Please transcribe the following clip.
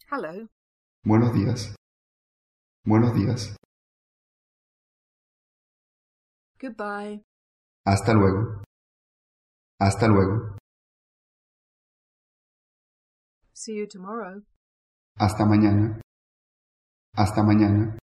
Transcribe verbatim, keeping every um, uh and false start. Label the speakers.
Speaker 1: Hello.
Speaker 2: Buenos días. Buenos días.
Speaker 1: Goodbye.
Speaker 2: Hasta luego. Hasta luego.
Speaker 1: See you tomorrow.
Speaker 2: Hasta mañana. Hasta mañana.